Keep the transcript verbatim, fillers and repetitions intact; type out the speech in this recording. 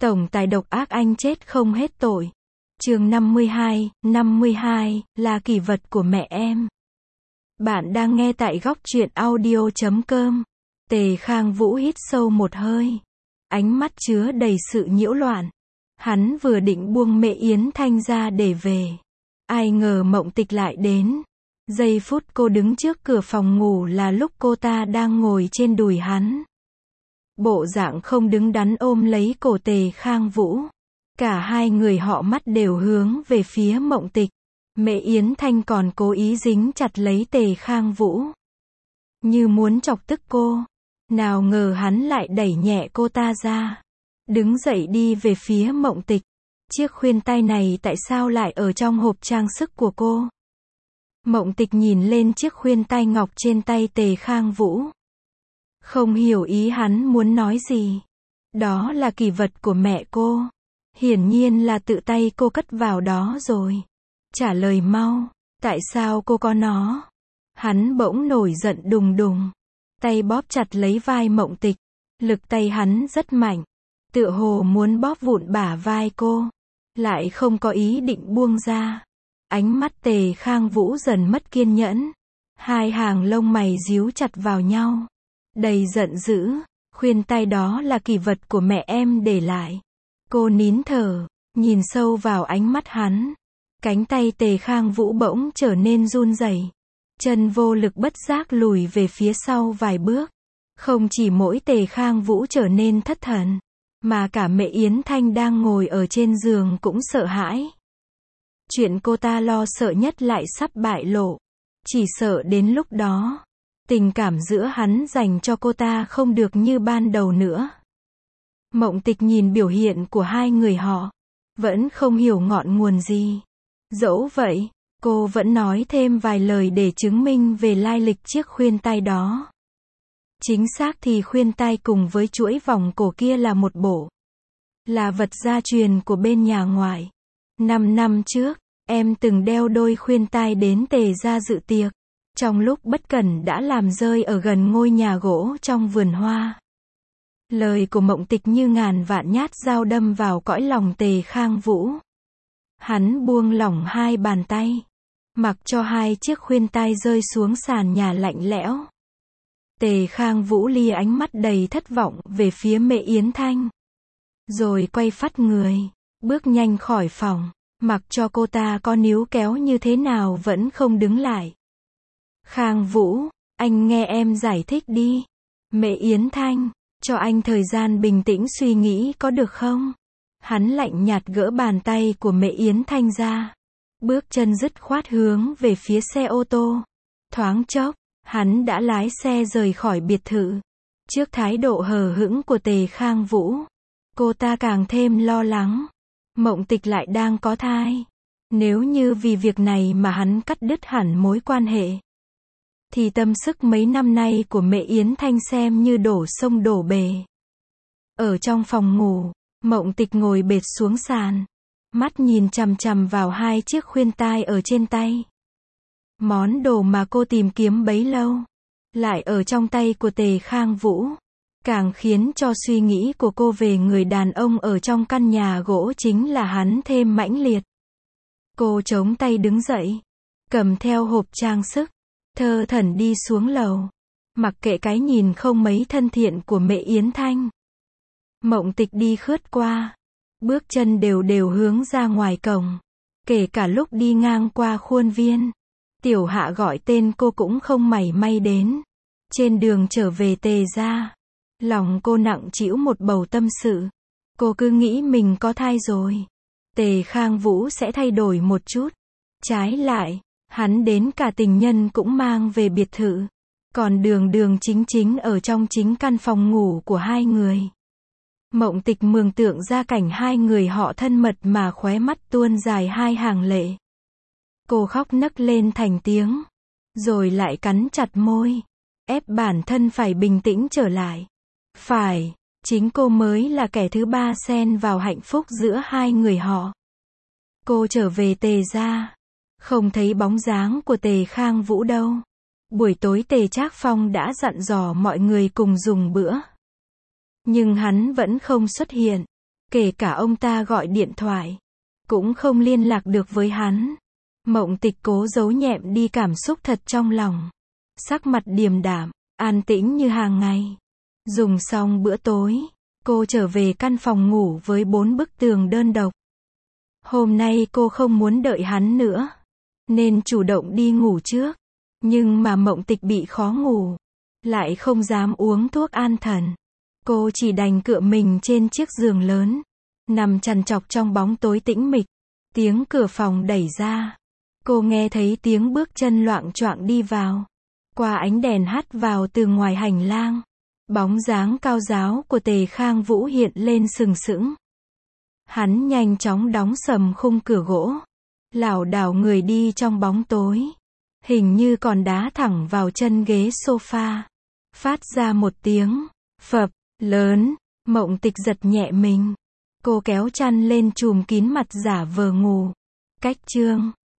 Tổng tài độc ác anh chết không hết tội. Chương năm mươi hai, năm mươi hai, là kỷ vật của mẹ em. Bạn đang nghe tại góc truyện audio chấm com. Tề Khang Vũ hít sâu một hơi. Ánh mắt chứa đầy sự nhiễu loạn. Hắn vừa định buông Mẹ Yến Thanh ra để về. Ai ngờ Mộng Tịch lại đến. Giây phút cô đứng trước cửa phòng ngủ là lúc cô ta đang ngồi trên đùi hắn. Bộ dạng không đứng đắn ôm lấy cổ Tề Khang Vũ. Cả hai người họ mắt đều hướng về phía Mộng Tịch. Mẹ Yến Thanh còn cố ý dính chặt lấy Tề Khang Vũ. Như muốn chọc tức cô. Nào ngờ hắn lại đẩy nhẹ cô ta ra. Đứng dậy đi về phía Mộng Tịch. Chiếc khuyên tai này tại sao lại ở trong hộp trang sức của cô? Mộng Tịch nhìn lên chiếc khuyên tai ngọc trên tay Tề Khang Vũ. Không hiểu ý hắn muốn nói gì. Đó là kỷ vật của mẹ cô. Hiển nhiên là tự tay cô cất vào đó rồi. Trả lời mau, tại sao cô có nó? Hắn bỗng nổi giận đùng đùng. Tay bóp chặt lấy vai Mộng Tịch. Lực tay hắn rất mạnh. Tựa hồ muốn bóp vụn bả vai cô. Lại không có ý định buông ra. Ánh mắt Tề Khang Vũ dần mất kiên nhẫn. Hai hàng lông mày díu chặt vào nhau. Đầy giận dữ, khuyên tai đó là kỷ vật của mẹ em để lại. Cô nín thở, nhìn sâu vào ánh mắt hắn. Cánh tay Tề Khang Vũ bỗng trở nên run rẩy. Chân vô lực bất giác lùi về phía sau vài bước. Không chỉ mỗi Tề Khang Vũ trở nên thất thần, mà cả Mẹ Yến Thanh đang ngồi ở trên giường cũng sợ hãi. Chuyện cô ta lo sợ nhất lại sắp bại lộ. Chỉ sợ đến lúc đó, tình cảm giữa hắn dành cho cô ta không được như ban đầu nữa. Mộng Tịch nhìn biểu hiện của hai người họ, vẫn không hiểu ngọn nguồn gì. Dẫu vậy, cô vẫn nói thêm vài lời để chứng minh về lai lịch chiếc khuyên tai đó. Chính xác thì khuyên tai cùng với chuỗi vòng cổ kia là một bộ. Là vật gia truyền của bên nhà ngoại. Năm năm trước, em từng đeo đôi khuyên tai đến Tề gia dự tiệc. Trong lúc bất cẩn đã làm rơi ở gần ngôi nhà gỗ trong vườn hoa. Lời của Mộng Tịch như ngàn vạn nhát dao đâm vào cõi lòng Tề Khang Vũ. Hắn buông lỏng hai bàn tay. Mặc cho hai chiếc khuyên tai rơi xuống sàn nhà lạnh lẽo. Tề Khang Vũ lia ánh mắt đầy thất vọng về phía Mẹ Yến Thanh. Rồi quay phắt người, bước nhanh khỏi phòng. Mặc cho cô ta có níu kéo như thế nào vẫn không đứng lại. Khang Vũ, anh nghe em giải thích đi. Mẹ Yến Thanh, cho anh thời gian bình tĩnh suy nghĩ có được không? Hắn lạnh nhạt gỡ bàn tay của Mẹ Yến Thanh ra. Bước chân dứt khoát hướng về phía xe ô tô. Thoáng chốc, hắn đã lái xe rời khỏi biệt thự. Trước thái độ hờ hững của Tề Khang Vũ, cô ta càng thêm lo lắng. Mộng Tịch lại đang có thai. Nếu như vì việc này mà hắn cắt đứt hẳn mối quan hệ, thì tâm sức mấy năm nay của Mẹ Yến Thanh xem như đổ sông đổ bể. Ở trong phòng ngủ, Mộng Tịch ngồi bệt xuống sàn. Mắt nhìn chằm chằm vào hai chiếc khuyên tai ở trên tay. Món đồ mà cô tìm kiếm bấy lâu, lại ở trong tay của Tề Khang Vũ. Càng khiến cho suy nghĩ của cô về người đàn ông ở trong căn nhà gỗ chính là hắn thêm mãnh liệt. Cô chống tay đứng dậy, cầm theo hộp trang sức, thơ thẩn đi xuống lầu. Mặc kệ cái nhìn không mấy thân thiện của Mẹ Yến Thanh. Mộng Tịch đi khướt qua, bước chân đều đều hướng ra ngoài cổng. Kể cả lúc đi ngang qua khuôn viên, Tiểu Hạ gọi tên cô cũng không mảy may đến. Trên đường trở về Tề gia, lòng cô nặng trĩu một bầu tâm sự. Cô cứ nghĩ mình có thai rồi, Tề Khang Vũ sẽ thay đổi một chút. Trái lại, hắn đến cả tình nhân cũng mang về biệt thự. Còn đường đường chính chính ở trong chính căn phòng ngủ của hai người. Mộng Tịch mường tượng ra cảnh hai người họ thân mật mà khóe mắt tuôn dài hai hàng lệ. Cô khóc nấc lên thành tiếng. Rồi lại cắn chặt môi. Ép bản thân phải bình tĩnh trở lại. Phải, chính cô mới là kẻ thứ ba xen vào hạnh phúc giữa hai người họ. Cô trở về Tề gia. Không thấy bóng dáng của Tề Khang Vũ đâu. Buổi tối Tề Trác Phong đã dặn dò mọi người cùng dùng bữa. Nhưng hắn vẫn không xuất hiện. Kể cả ông ta gọi điện thoại, cũng không liên lạc được với hắn. Mộng Tịch cố giấu nhẹm đi cảm xúc thật trong lòng. Sắc mặt điềm đạm, an tĩnh như hàng ngày. Dùng xong bữa tối, cô trở về căn phòng ngủ với bốn bức tường đơn độc. Hôm nay cô không muốn đợi hắn nữa, nên chủ động đi ngủ trước. Nhưng mà Mộng Tịch bị khó ngủ, lại không dám uống thuốc an thần. Cô chỉ đành cựa mình trên chiếc giường lớn, nằm trằn trọc trong bóng tối tĩnh mịch. Tiếng cửa phòng đẩy ra. Cô nghe thấy tiếng bước chân loạng choạng đi vào. Qua ánh đèn hắt vào từ ngoài hành lang, bóng dáng cao ráo của Tề Khang Vũ hiện lên sừng sững. Hắn nhanh chóng đóng sầm khung cửa gỗ, lảo đảo người đi trong bóng tối, hình như còn đá thẳng vào chân ghế sofa. Phát ra một tiếng phập lớn, Mộng Tịch giật nhẹ mình. Cô kéo chăn lên trùm kín mặt giả vờ ngủ. Cách chương